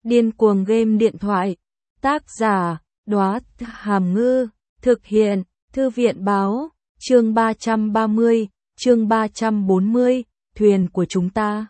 Điên cuồng game điện thoại. Tác giả, Đóa Hàm Ngư. Thực hiện, Thư viện báo. Chương 330, chương 340, thuyền của chúng ta.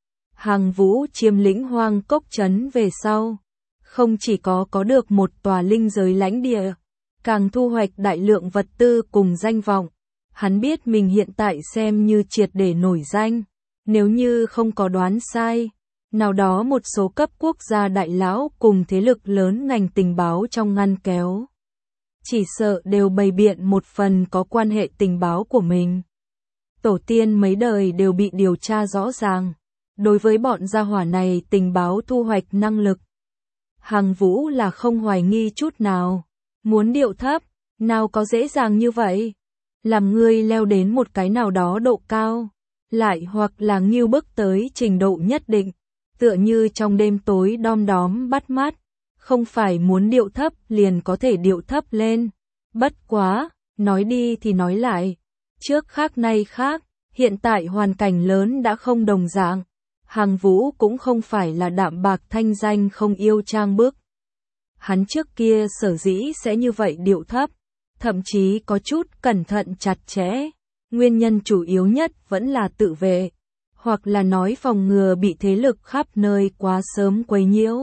Hàng Vũ chiếm lĩnh Hoang Cốc Trấn về sau. Không chỉ có được một tòa linh giới lãnh địa, càng thu hoạch đại lượng vật tư cùng danh vọng. Hắn biết mình hiện tại xem như triệt để nổi danh. Nếu như không có đoán sai, nào đó một số cấp quốc gia đại lão cùng thế lực lớn ngành tình báo trong ngăn kéo, chỉ sợ đều bày biện một phần có quan hệ tình báo của mình. Tổ tiên mấy đời đều bị điều tra rõ ràng. Đối với bọn gia hỏa này tình báo thu hoạch năng lực, Hàng Vũ là không hoài nghi chút nào. Muốn điệu thấp, nào có dễ dàng như vậy. Làm ngươi leo đến một cái nào đó độ cao, lại hoặc là nghiêu bước tới trình độ nhất định, tựa như trong đêm tối đom đóm bắt mắt, không phải muốn điệu thấp liền có thể điệu thấp lên. Bất quá, nói đi thì nói lại, trước khác nay khác, hiện tại hoàn cảnh lớn đã không đồng dạng. Hàng Vũ cũng không phải là đạm bạc thanh danh không yêu trang bức. Hắn trước kia sở dĩ sẽ như vậy điệu thấp, thậm chí có chút cẩn thận chặt chẽ. Nguyên nhân chủ yếu nhất vẫn là tự vệ, hoặc là nói phòng ngừa bị thế lực khắp nơi quá sớm quấy nhiễu.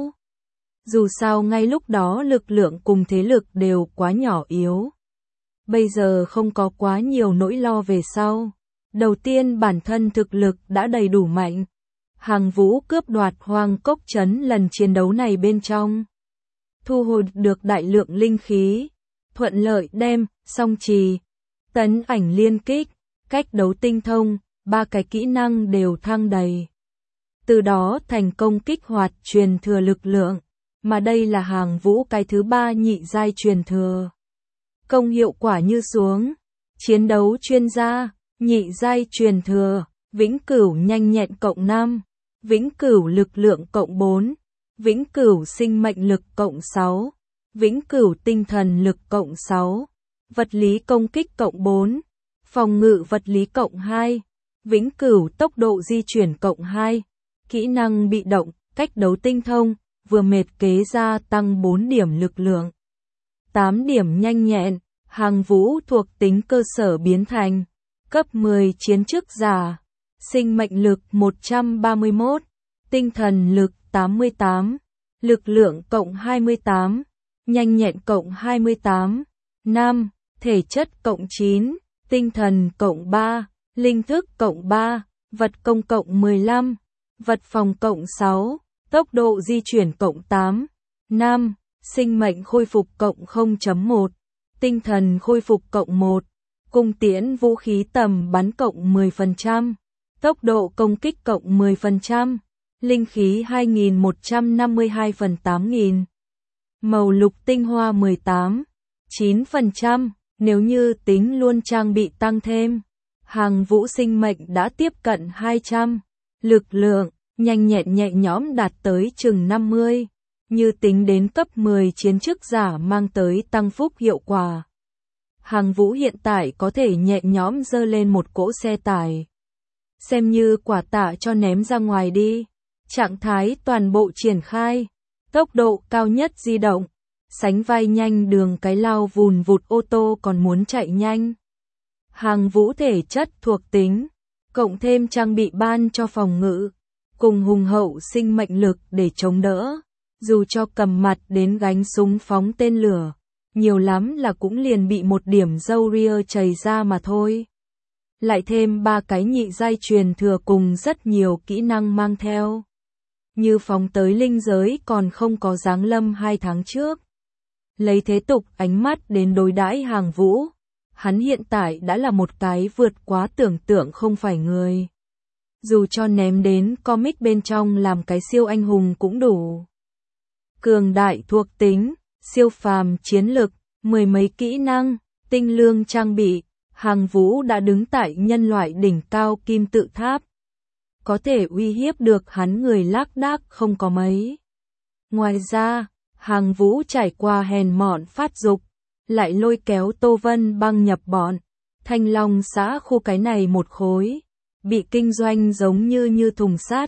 Dù sao ngay lúc đó lực lượng cùng thế lực đều quá nhỏ yếu. Bây giờ không có quá nhiều nỗi lo về sau. Đầu tiên bản thân thực lực đã đầy đủ mạnh. Hàng Vũ cướp đoạt Hoang Cốc Trấn lần chiến đấu này bên trong, thu hồi được đại lượng linh khí, thuận lợi đem Song Trì, Tấn Ảnh Liên Kích, cách đấu tinh thông, 3 cái kỹ năng đều thăng đầy. Từ đó thành công kích hoạt truyền thừa lực lượng, mà đây là Hàng Vũ cái thứ 3 nhị giai truyền thừa. Công hiệu quả như xuống: chiến đấu chuyên gia, nhị giai truyền thừa, vĩnh cửu nhanh nhẹn cộng 5, vĩnh cửu lực lượng cộng 4, vĩnh cửu sinh mệnh lực cộng 6, vĩnh cửu tinh thần lực cộng 6, vật lý công kích cộng 4, phòng ngự vật lý cộng 2, vĩnh cửu tốc độ di chuyển cộng 2, kỹ năng bị động, cách đấu tinh thông, vừa mệt kế ra tăng 4 điểm lực lượng, 8 điểm nhanh nhẹn. Hàng Vũ thuộc tính cơ sở biến thành cấp 10 chiến chức giả, sinh mệnh lực 131, tinh thần lực 88, lực lượng cộng 28, nhanh nhẹn cộng 28, 5, thể chất cộng 9, tinh thần cộng 3, linh thức cộng 3, vật công cộng 15, vật phòng cộng 6, tốc độ di chuyển cộng 8, 5, sinh mệnh khôi phục cộng 0.1, tinh thần khôi phục cộng 1, cung tiễn vũ khí tầm bắn cộng 10%, tốc độ công kích cộng 10%, linh khí 2152 phần 8000, màu lục tinh hoa 18, 9%, nếu như tính luôn trang bị tăng thêm, Hàng Vũ sinh mệnh đã tiếp cận 200, lực lượng, nhanh nhẹn nhẹ nhõm đạt tới chừng 50, như tính đến cấp 10 chiến chức giả mang tới tăng phúc hiệu quả. Hàng Vũ hiện tại có thể nhẹ nhõm dơ lên một cỗ xe tải, xem như quả tạ cho ném ra ngoài đi. Trạng thái toàn bộ triển khai, tốc độ cao nhất di động, sánh vai nhanh đường cái lao vùn vụt ô tô còn muốn chạy nhanh. Hàng Vũ thể chất thuộc tính, cộng thêm trang bị ban cho phòng ngự, cùng hùng hậu sinh mệnh lực để chống đỡ, dù cho cầm mặt đến gánh súng phóng tên lửa, nhiều lắm là cũng liền bị một điểm râu ria chảy ra mà thôi. Lại thêm 3 cái nhị giai truyền thừa cùng rất nhiều kỹ năng mang theo, như phóng tới linh giới còn không có giáng lâm 2 tháng trước. Lấy thế tục ánh mắt đến đối đãi Hàng Vũ, hắn hiện tại đã là một cái vượt quá tưởng tượng không phải người. Dù cho ném đến comic bên trong làm cái siêu anh hùng cũng đủ. Cường đại thuộc tính, siêu phàm chiến lực, 10 mấy kỹ năng, tinh lương trang bị, Hàng Vũ đã đứng tại nhân loại đỉnh cao kim tự tháp. Có thể uy hiếp được hắn người lác đác không có mấy. Ngoài ra, Hàng Vũ trải qua hèn mọn phát dục, lại lôi kéo Tô Vân Băng nhập bọn, Thanh Long xã khu cái này một khối, bị kinh doanh giống như thùng sắt,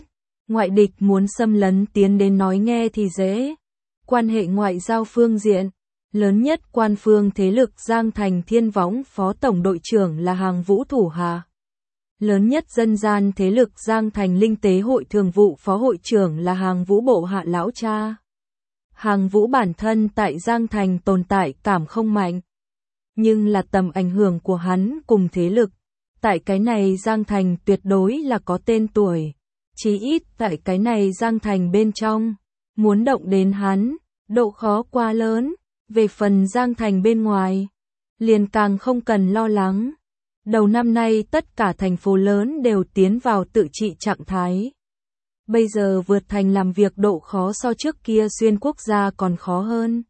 Ngoại địch muốn xâm lấn tiến đến nói nghe thì dễ. Quan hệ ngoại giao phương diện, lớn nhất quan phương thế lực Giang Thành Thiên Võng phó tổng đội trưởng là Hàng Vũ thủ hạ. Lớn nhất dân gian thế lực Giang Thành Linh Tế hội thường vụ phó hội trưởng là Hàng Vũ bộ hạ lão cha. Hàng Vũ bản thân tại Giang Thành tồn tại cảm không mạnh, nhưng là tầm ảnh hưởng của hắn cùng thế lực. Tại cái này Giang Thành tuyệt đối là có tên tuổi, chí ít tại cái này Giang Thành bên trong, muốn động đến hắn, độ khó quá lớn, về phần Giang Thành bên ngoài, liền càng không cần lo lắng. Đầu năm nay tất cả thành phố lớn đều tiến vào tự trị trạng thái. Bây giờ vượt thành làm việc độ khó so trước kia xuyên quốc gia còn khó hơn.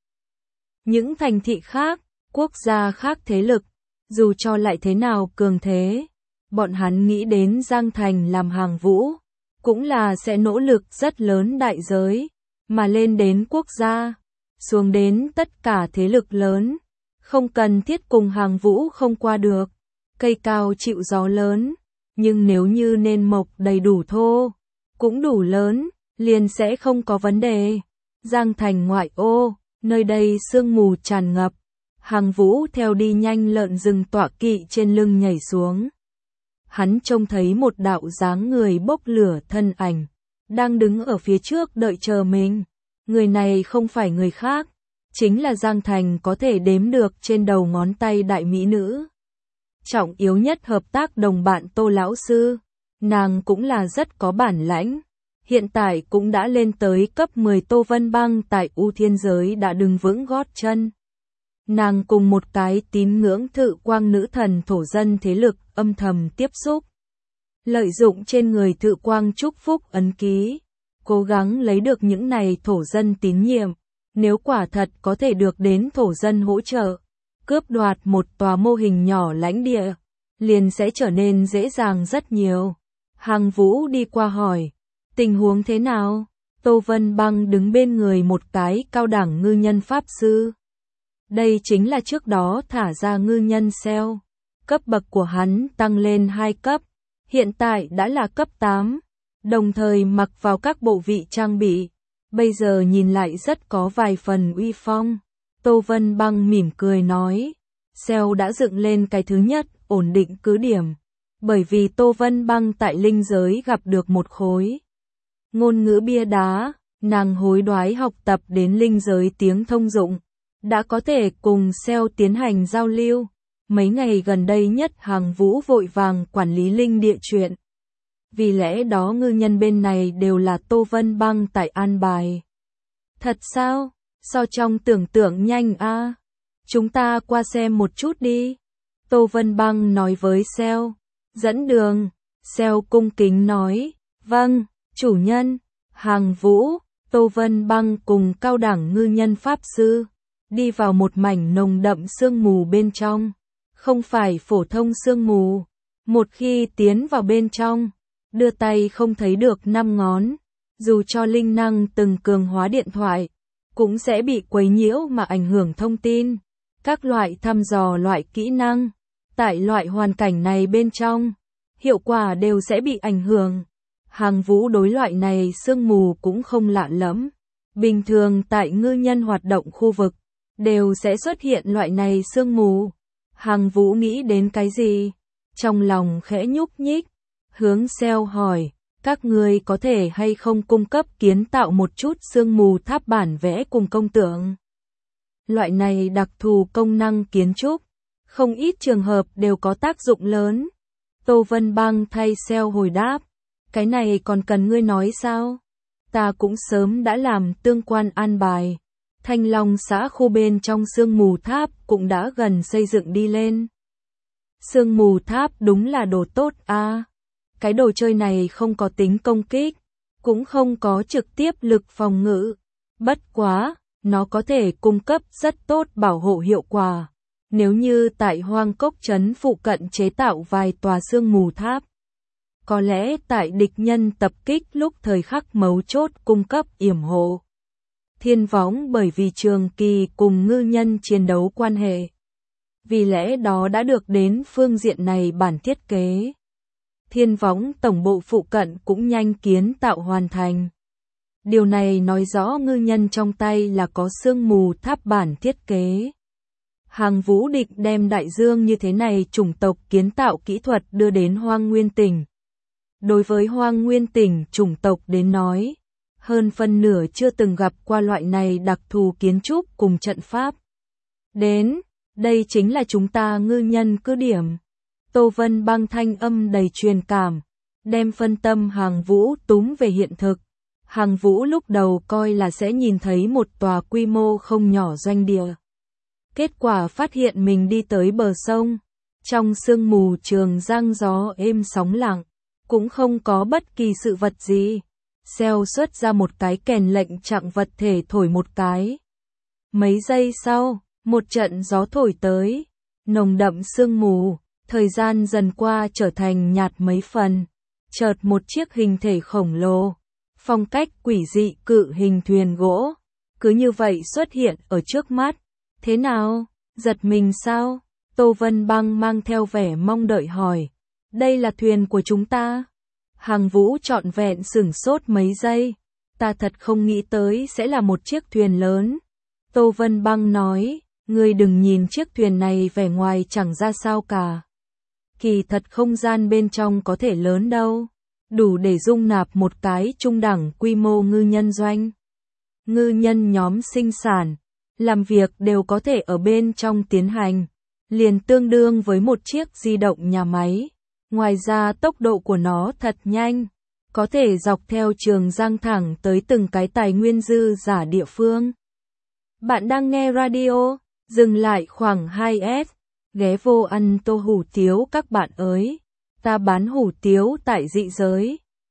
Những thành thị khác, quốc gia khác thế lực, dù cho lại thế nào cường thế, bọn hắn nghĩ đến Giang Thành làm Hàng Vũ, cũng là sẽ nỗ lực rất lớn đại giới, mà lên đến quốc gia, xuống đến tất cả thế lực lớn, không cần thiết cùng Hàng Vũ không qua được. Cây cao chịu gió lớn, nhưng nếu như nền mộc đầy đủ thô, cũng đủ lớn, liền sẽ không có vấn đề. Giang Thành ngoại ô, nơi đây sương mù tràn ngập, Hàng Vũ theo đi nhanh lợn rừng tọa kỵ trên lưng nhảy xuống. Hắn trông thấy một đạo dáng người bốc lửa thân ảnh, đang đứng ở phía trước đợi chờ mình. Người này không phải người khác, chính là Giang Thành có thể đếm được trên đầu ngón tay đại mỹ nữ. Trọng yếu nhất hợp tác đồng bạn Tô lão sư, nàng cũng là rất có bản lãnh, hiện tại cũng đã lên tới cấp 10. Tô Vân Băng tại U Thiên giới đã đứng vững gót chân. Nàng cùng một cái tín ngưỡng Thự Quang nữ thần thổ dân thế lực âm thầm tiếp xúc, lợi dụng trên người Thự Quang chúc phúc ấn ký, cố gắng lấy được những này thổ dân tín nhiệm, nếu quả thật có thể được đến thổ dân hỗ trợ, cướp đoạt một tòa mô hình nhỏ lãnh địa, liền sẽ trở nên dễ dàng rất nhiều. Hàng Vũ đi qua hỏi, tình huống thế nào? Tô Vân Băng đứng bên người một cái cao đẳng ngư nhân pháp sư. Đây chính là trước đó thả ra ngư nhân SEO. Cấp bậc của hắn tăng lên 2 cấp, hiện tại đã là cấp 8, đồng thời mặc vào các bộ vị trang bị. Bây giờ nhìn lại rất có vài phần uy phong. Tô Vân Băng mỉm cười nói, SEO đã dựng lên cái thứ nhất, ổn định cứ điểm. Bởi vì Tô Vân Băng tại linh giới gặp được một khối ngôn ngữ bia đá, nàng hối đoái học tập đến linh giới tiếng thông dụng, đã có thể cùng SEO tiến hành giao lưu. Mấy ngày gần đây nhất Hàng Vũ vội vàng quản lý linh địa chuyện. Vì lẽ đó ngư nhân bên này đều là Tô Vân Băng tại an bài. Thật sao? So trong tưởng tượng nhanh a. Chúng ta qua xem một chút đi. Tô Vân Băng nói với SEO. Dẫn đường. SEO cung kính nói. Vâng, chủ nhân. Hàng Vũ, Tô Vân Băng cùng cao đẳng ngư nhân pháp sư. Đi vào một mảnh nồng đậm sương mù bên trong. Không phải phổ thông sương mù. Một khi tiến vào bên trong, đưa tay không thấy được 5 ngón. Dù cho linh năng từng cường hóa điện thoại, cũng sẽ bị quấy nhiễu mà ảnh hưởng thông tin. Các loại thăm dò loại kỹ năng, tại loại hoàn cảnh này bên trong, hiệu quả đều sẽ bị ảnh hưởng. Hàng Vũ đối loại này sương mù cũng không lạ lẫm. Bình thường tại ngư nhân hoạt động khu vực, đều sẽ xuất hiện loại này sương mù. Hàng Vũ nghĩ đến cái gì? Trong lòng khẽ nhúc nhích, hướng SEO hỏi, các ngươi có thể hay không cung cấp kiến tạo một chút sương mù tháp bản vẽ cùng công tượng? Loại này đặc thù công năng kiến trúc, không ít trường hợp đều có tác dụng lớn. Tô Vân Băng thay SEO hồi đáp, cái này còn cần ngươi nói sao? Ta cũng sớm đã làm tương quan an bài. Thanh Long xã khu bên trong sương mù tháp cũng đã gần xây dựng đi lên. Sương mù tháp đúng là đồ tốt a. Cái đồ chơi này không có tính công kích, cũng không có trực tiếp lực phòng ngự. Bất quá, nó có thể cung cấp rất tốt bảo hộ hiệu quả. Nếu như tại Hoang Cốc trấn phụ cận chế tạo vài tòa sương mù tháp, có lẽ tại địch nhân tập kích lúc thời khắc mấu chốt cung cấp yểm hộ. Thiên Võng bởi vì trường kỳ cùng ngư nhân chiến đấu quan hệ, vì lẽ đó đã được đến phương diện này bản thiết kế. Thiên Võng tổng bộ phụ cận cũng nhanh kiến tạo hoàn thành. Điều này nói rõ ngư nhân trong tay là có sương mù tháp bản thiết kế. Hàng Vũ định đem đại dương như thế này chủng tộc kiến tạo kỹ thuật đưa đến Hoang Nguyên tỉnh. Đối với Hoang Nguyên tỉnh chủng tộc đến nói, hơn phân nửa chưa từng gặp qua loại này đặc thù kiến trúc cùng trận pháp. Đến, đây chính là chúng ta ngư nhân cứ điểm. Tô Vân Băng thanh âm đầy truyền cảm, đem phân tâm Hàng Vũ túm về hiện thực. Hàng Vũ lúc đầu coi là sẽ nhìn thấy một tòa quy mô không nhỏ doanh địa. Kết quả phát hiện mình đi tới bờ sông, trong sương mù trường giăng gió êm sóng lặng, cũng không có bất kỳ sự vật gì. Xeo xuất ra một cái kèn lệnh chặng vật thể thổi một cái. Mấy giây sau, một trận gió thổi tới, nồng đậm sương mù, thời gian dần qua trở thành nhạt mấy phần. Chợt một chiếc hình thể khổng lồ, phong cách quỷ dị cự hình thuyền gỗ, cứ như vậy xuất hiện ở trước mắt. Thế nào? Giật mình sao? Tô Vân Băng mang theo vẻ mong đợi hỏi. Đây là thuyền của chúng ta. Hàng Vũ trọn vẹn sửng sốt mấy giây. Ta thật không nghĩ tới sẽ là một chiếc thuyền lớn. Tô Vân Băng nói, ngươi đừng nhìn chiếc thuyền này vẻ ngoài chẳng ra sao cả. Kỳ thật không gian bên trong có thể lớn đâu. Đủ để dung nạp một cái trung đẳng quy mô ngư nhân doanh. Ngư nhân nhóm sinh sản, làm việc đều có thể ở bên trong tiến hành, liền tương đương với một chiếc di động nhà máy. Ngoài ra tốc độ của nó thật nhanh, có thể dọc theo trường giang thẳng tới từng cái tài nguyên dư giả địa phương. Bạn đang nghe radio, dừng lại khoảng 2S, ghé vô ăn tô hủ tiếu các bạn ơi. Ta bán hủ tiếu tại dị giới.